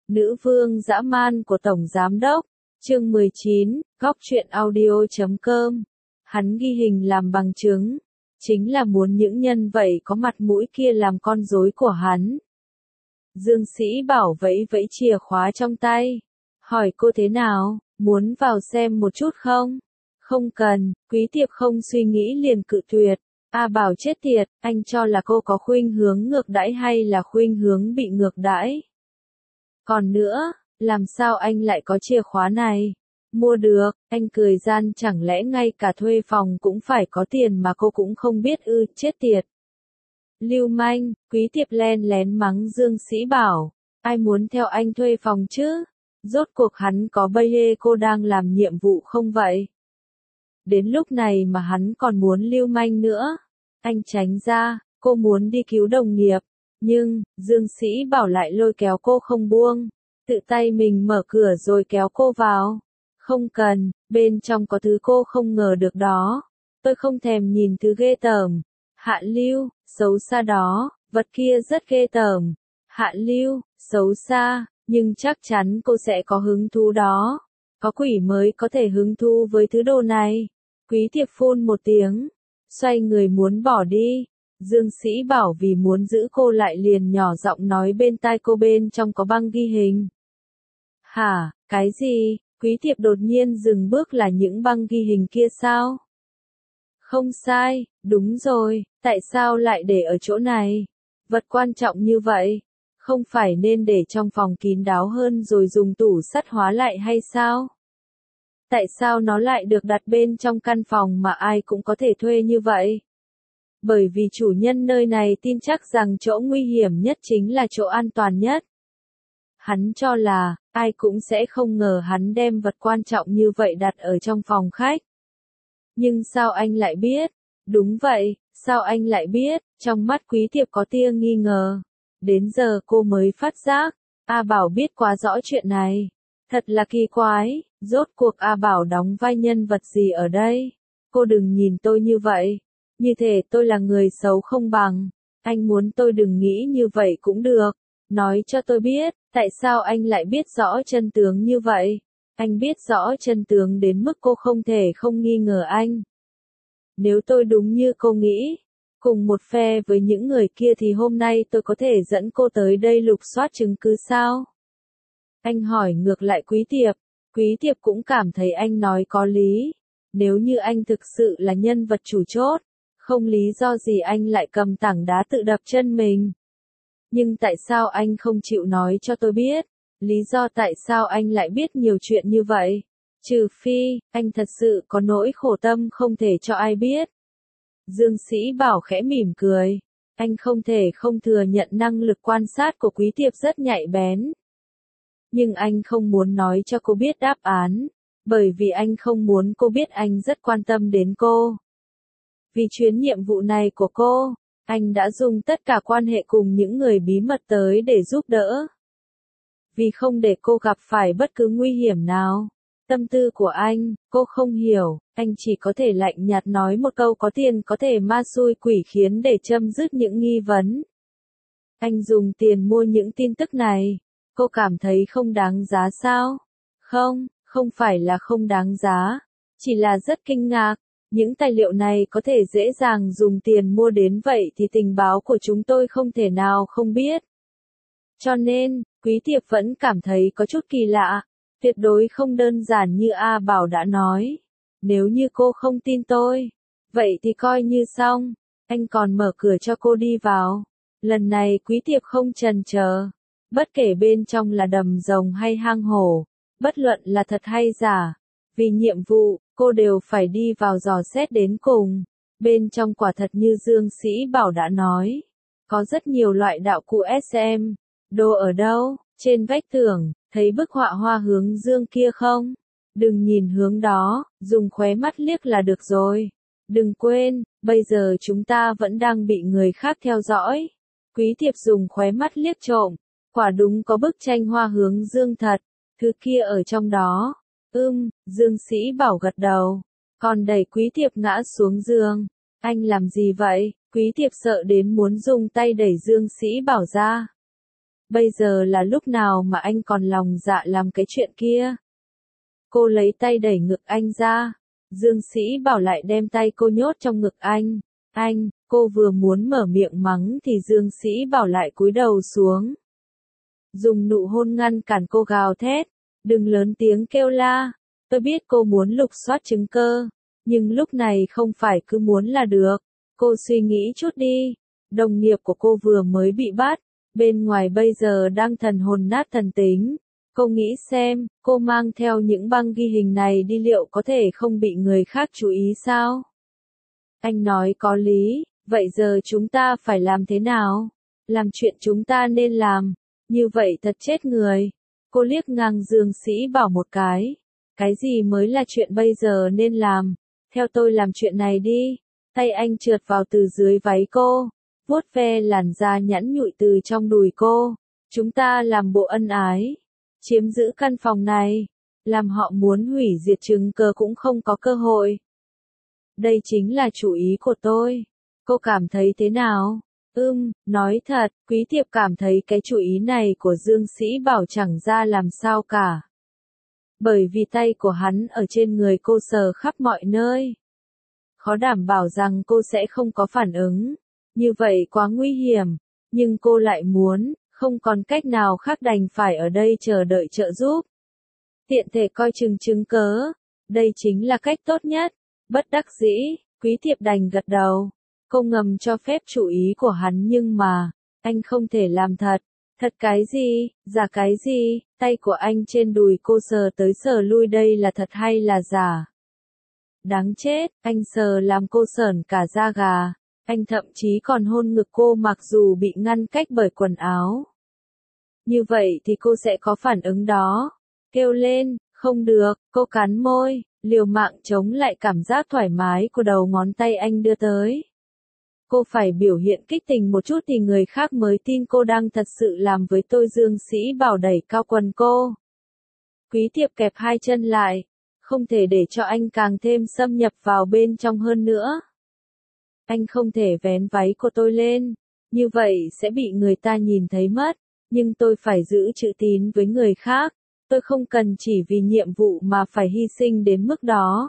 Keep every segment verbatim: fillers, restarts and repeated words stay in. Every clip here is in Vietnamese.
Nữ vương dã man của Tổng Giám Đốc, chương mười chín, góc truyện audio chấm com. Hắn ghi hình làm bằng chứng, chính là muốn những nhân vậy có mặt mũi kia làm con rối của hắn. Dương Sĩ Bảo vẫy vẫy chìa khóa trong tay, hỏi cô thế nào, muốn vào xem một chút không? Không cần, Quý Tiệp không suy nghĩ liền cự tuyệt. A Bảo chết tiệt, anh cho là cô có khuynh hướng ngược đãi hay là khuynh hướng bị ngược đãi? Còn nữa, làm sao anh lại có chìa khóa này? Mua được, anh cười gian, chẳng lẽ ngay cả thuê phòng cũng phải có tiền mà cô cũng không biết ư, chết tiệt. Lưu manh, Quý Tiệp len lén mắng Dương Sĩ Bảo, ai muốn theo anh thuê phòng chứ? Rốt cuộc hắn có bây hê cô đang làm nhiệm vụ không vậy? Đến lúc này mà hắn còn muốn lưu manh nữa. Anh tránh ra, cô muốn đi cứu đồng nghiệp. Nhưng, Dương Sĩ Bảo lại lôi kéo cô không buông. Tự tay mình mở cửa rồi kéo cô vào. Không cần, bên trong có thứ cô không ngờ được đó. Tôi không thèm nhìn thứ ghê tởm. Hạ lưu, xấu xa đó, vật kia rất ghê tởm. Hạ lưu, xấu xa, nhưng chắc chắn cô sẽ có hứng thú đó. Có quỷ mới có thể hứng thú với thứ đồ này. Quý Tiệp phun một tiếng, xoay người muốn bỏ đi. Dương Sĩ Bảo vì muốn giữ cô lại liền nhỏ giọng nói bên tai cô bên trong có băng ghi hình. Hả, cái gì? Quý Tiệp đột nhiên dừng bước, là những băng ghi hình kia sao? Không sai, đúng rồi, tại sao lại để ở chỗ này? Vật quan trọng như vậy, không phải nên để trong phòng kín đáo hơn rồi dùng tủ sắt hóa lại hay sao? Tại sao nó lại được đặt bên trong căn phòng mà ai cũng có thể thuê như vậy? Bởi vì chủ nhân nơi này tin chắc rằng chỗ nguy hiểm nhất chính là chỗ an toàn nhất. Hắn cho là, ai cũng sẽ không ngờ hắn đem vật quan trọng như vậy đặt ở trong phòng khách. Nhưng sao anh lại biết? Đúng vậy, sao anh lại biết? Trong mắt Quý Tiệp có tia nghi ngờ. Đến giờ cô mới phát giác, A Bảo biết quá rõ chuyện này. Thật là kỳ quái, rốt cuộc A Bảo đóng vai nhân vật gì ở đây? Cô đừng nhìn tôi như vậy. Như thể tôi là người xấu không bằng. Anh muốn tôi đừng nghĩ như vậy cũng được. Nói cho tôi biết, tại sao anh lại biết rõ chân tướng như vậy? Anh biết rõ chân tướng đến mức cô không thể không nghi ngờ anh. Nếu tôi đúng như cô nghĩ, cùng một phe với những người kia thì hôm nay tôi có thể dẫn cô tới đây lục soát chứng cứ sao? Anh hỏi ngược lại Quý Tiệp. Quý Tiệp cũng cảm thấy anh nói có lý. Nếu như anh thực sự là nhân vật chủ chốt, không lý do gì anh lại cầm tảng đá tự đập chân mình. Nhưng tại sao anh không chịu nói cho tôi biết? Lý do tại sao anh lại biết nhiều chuyện như vậy? Trừ phi, anh thật sự có nỗi khổ tâm không thể cho ai biết. Dương Sĩ Bảo khẽ mỉm cười. Anh không thể không thừa nhận năng lực quan sát của Quý Tiệp rất nhạy bén. Nhưng anh không muốn nói cho cô biết đáp án, bởi vì anh không muốn cô biết anh rất quan tâm đến cô. Vì chuyến nhiệm vụ này của cô, anh đã dùng tất cả quan hệ cùng những người bí mật tới để giúp đỡ. Vì không để cô gặp phải bất cứ nguy hiểm nào. Tâm tư của anh, cô không hiểu, anh chỉ có thể lạnh nhạt nói một câu có tiền có thể ma xui quỷ khiến để chấm dứt những nghi vấn. Anh dùng tiền mua những tin tức này. Cô cảm thấy không đáng giá sao? Không, không phải là không đáng giá, chỉ là rất kinh ngạc. Những tài liệu này có thể dễ dàng dùng tiền mua đến vậy thì tình báo của chúng tôi không thể nào không biết. Cho nên, Quý Tiệp vẫn cảm thấy có chút kỳ lạ, tuyệt đối không đơn giản như A Bảo đã nói. Nếu như cô không tin tôi, vậy thì coi như xong, anh còn mở cửa cho cô đi vào. Lần này Quý Tiệp không chần chờ. Bất kể bên trong là đầm rồng hay hang hổ, bất luận là thật hay giả, vì nhiệm vụ, cô đều phải đi vào dò xét đến cùng. Bên trong quả thật như Dương Sĩ Bảo đã nói, có rất nhiều loại đạo cụ ét em. Đồ ở đâu? Trên vách tường, thấy bức họa hoa hướng dương kia không? Đừng nhìn hướng đó, dùng khóe mắt liếc là được rồi. Đừng quên, bây giờ chúng ta vẫn đang bị người khác theo dõi. Quý Tiệp dùng khóe mắt liếc trộm. Quả đúng có bức tranh hoa hướng dương thật, thứ kia ở trong đó. Ưm, Dương Sĩ Bảo gật đầu, còn đẩy Quý Tiệp ngã xuống giường. Anh làm gì vậy? Quý Tiệp sợ đến muốn dùng tay đẩy Dương Sĩ Bảo ra. Bây giờ là lúc nào mà anh còn lòng dạ làm cái chuyện kia? Cô lấy tay đẩy ngực anh ra. Dương Sĩ Bảo lại đem tay cô nhốt trong ngực anh. Anh, cô vừa muốn mở miệng mắng thì Dương Sĩ Bảo lại cúi đầu xuống. Dùng nụ hôn ngăn cản cô gào thét. Đừng lớn tiếng kêu la. Tôi biết cô muốn lục soát chứng cơ. Nhưng lúc này không phải cứ muốn là được. Cô suy nghĩ chút đi. Đồng nghiệp của cô vừa mới bị bắt. Bên ngoài bây giờ đang thần hồn nát thần tính. Cô nghĩ xem, cô mang theo những băng ghi hình này đi liệu có thể không bị người khác chú ý sao? Anh nói có lý, vậy giờ chúng ta phải làm thế nào? Làm chuyện chúng ta nên làm, như vậy thật chết người. Cô liếc ngang Dương Sĩ Bảo một cái. Cái gì mới là chuyện bây giờ nên làm? Theo tôi làm chuyện này đi. Tay anh trượt vào từ dưới váy cô, vuốt ve làn da nhẵn nhụi từ trong đùi cô. Chúng ta làm bộ ân ái. Chiếm giữ căn phòng này, làm họ muốn hủy diệt chứng cơ cũng không có cơ hội. Đây chính là chủ ý của tôi. Cô cảm thấy thế nào? Ừm, nói thật, Quý Thiệp cảm thấy cái chủ ý này của Dương Sĩ Bảo chẳng ra làm sao cả. Bởi vì tay của hắn ở trên người cô sờ khắp mọi nơi. Khó đảm bảo rằng cô sẽ không có phản ứng. Như vậy quá nguy hiểm. Nhưng cô lại muốn. Không còn cách nào khác đành phải ở đây chờ đợi trợ giúp. Tiện thể coi chừng chứng cớ. Đây chính là cách tốt nhất. Bất đắc dĩ, Quý Thiệp đành gật đầu. Cô ngầm cho phép chủ ý của hắn nhưng mà, anh không thể làm thật. Thật cái gì, giả cái gì, tay của anh trên đùi cô sờ tới sờ lui đây là thật hay là giả? Đáng chết, anh sờ làm cô sởn cả da gà. Anh thậm chí còn hôn ngực cô mặc dù bị ngăn cách bởi quần áo. Như vậy thì cô sẽ có phản ứng đó. Kêu lên, không được, cô cắn môi, liều mạng chống lại cảm giác thoải mái của đầu ngón tay anh đưa tới. Cô phải biểu hiện kích tình một chút thì người khác mới tin cô đang thật sự làm với tôi. Dương Sĩ Bảo đẩy cao quần cô. Quý Thiệp kẹp hai chân lại, không thể để cho anh càng thêm xâm nhập vào bên trong hơn nữa. Anh không thể vén váy của tôi lên, như vậy sẽ bị người ta nhìn thấy mất. Nhưng tôi phải giữ chữ tín với người khác, tôi không cần chỉ vì nhiệm vụ mà phải hy sinh đến mức đó.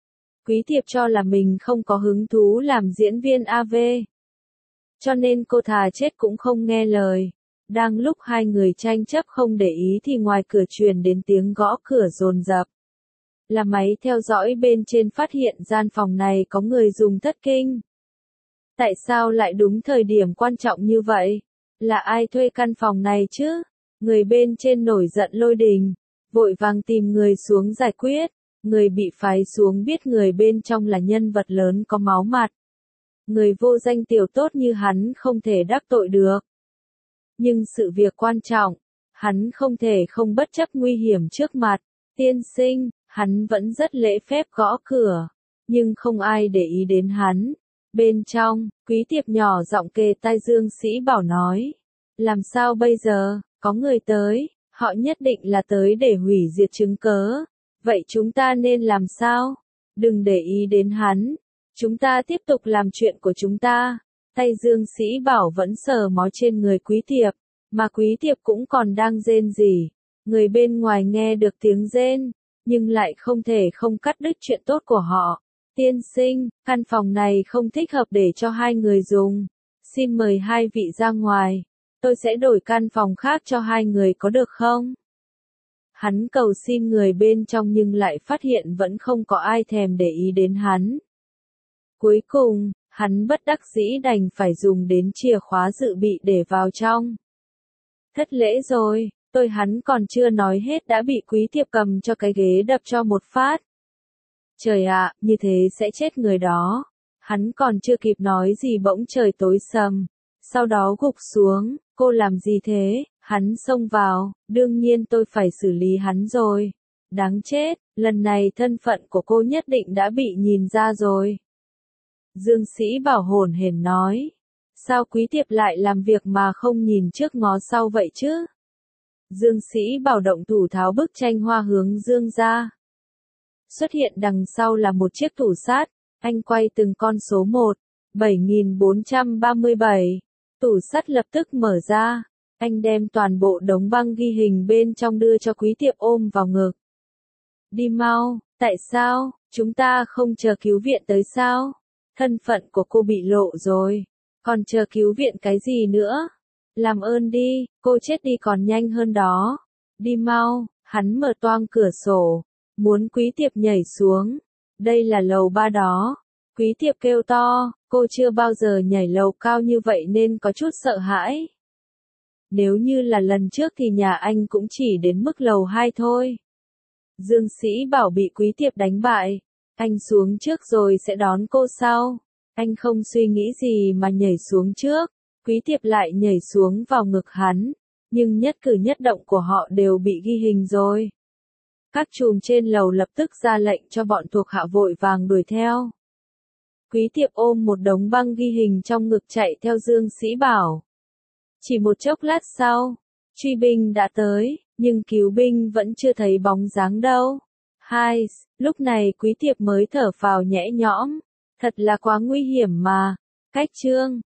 Quý Thiệp cho là mình không có hứng thú làm diễn viên a vê. Cho nên cô thà chết cũng không nghe lời. Đang lúc hai người tranh chấp không để ý thì ngoài cửa truyền đến tiếng gõ cửa dồn dập. Là máy theo dõi bên trên phát hiện gian phòng này có người dùng thất kinh. Tại sao lại đúng thời điểm quan trọng như vậy? Là ai thuê căn phòng này chứ? Người bên trên nổi giận lôi đình, vội vàng tìm người xuống giải quyết. Người bị phái xuống biết người bên trong là nhân vật lớn có máu mặt. Người vô danh tiểu tốt như hắn không thể đắc tội được. Nhưng sự việc quan trọng, hắn không thể không bất chấp nguy hiểm trước mặt. Tiên sinh, hắn vẫn rất lễ phép gõ cửa, nhưng không ai để ý đến hắn. Bên trong, Quý Thiệp nhỏ giọng kề tai Dương Sĩ Bảo nói. Làm sao bây giờ, có người tới, họ nhất định là tới để hủy diệt chứng cớ. Vậy chúng ta nên làm sao? Đừng để ý đến hắn. Chúng ta tiếp tục làm chuyện của chúng ta. Tay Dương Sĩ Bảo vẫn sờ mó trên người Quý Thiệp, mà Quý Thiệp cũng còn đang rên rỉ. Người bên ngoài nghe được tiếng rên, nhưng lại không thể không cắt đứt chuyện tốt của họ. Tiên sinh, căn phòng này không thích hợp để cho hai người dùng. Xin mời hai vị ra ngoài. Tôi sẽ đổi căn phòng khác cho hai người có được không? Hắn cầu xin người bên trong nhưng lại phát hiện vẫn không có ai thèm để ý đến hắn. Cuối cùng, hắn bất đắc dĩ đành phải dùng đến chìa khóa dự bị để vào trong. Thất lễ rồi, tôi hắn còn chưa nói hết đã bị Quý Thiệp cầm cho cái ghế đập cho một phát. Trời ạ, như thế sẽ chết người đó. Hắn còn chưa kịp nói gì bỗng trời tối sầm. Sau đó gục xuống, cô làm gì thế? Hắn xông vào, đương nhiên tôi phải xử lý hắn rồi. Đáng chết, lần này thân phận của cô nhất định đã bị nhìn ra rồi. Dương Sĩ Bảo hồn hển nói. Sao Quý Thiệp lại làm việc mà không nhìn trước ngó sau vậy chứ? Dương Sĩ Bảo động thủ tháo bức tranh hoa hướng dương ra. Xuất hiện đằng sau là một chiếc tủ sát, anh quay từng con số một, bảy nghìn bốn trăm ba mươi bảy. Tủ sắt lập tức mở ra. Anh đem toàn bộ đống băng ghi hình bên trong đưa cho Quý Tiệp ôm vào ngực. Đi mau, tại sao, chúng ta không chờ cứu viện tới sao? Thân phận của cô bị lộ rồi, còn chờ cứu viện cái gì nữa? Làm ơn đi, cô chết đi còn nhanh hơn đó. Đi mau, hắn mở toang cửa sổ, muốn Quý Tiệp nhảy xuống. Đây là lầu ba đó. Quý Tiệp kêu to, cô chưa bao giờ nhảy lầu cao như vậy nên có chút sợ hãi. Nếu như là lần trước thì nhà anh cũng chỉ đến mức lầu hai thôi. Dương Sĩ Bảo bị Quý Tiệp đánh bại. Anh xuống trước rồi sẽ đón cô sau. Anh không suy nghĩ gì mà nhảy xuống trước. Quý Tiệp lại nhảy xuống vào ngực hắn. Nhưng nhất cử nhất động của họ đều bị ghi hình rồi. Các trùm trên lầu lập tức ra lệnh cho bọn thuộc hạ vội vàng đuổi theo. Quý Tiệp ôm một đống băng ghi hình trong ngực chạy theo Dương Sĩ Bảo. Chỉ một chốc lát sau, truy binh đã tới, nhưng cứu binh vẫn chưa thấy bóng dáng đâu. Hai, lúc này Quý Tiệp mới thở phào nhẹ nhõm, thật là quá nguy hiểm mà. Cách chương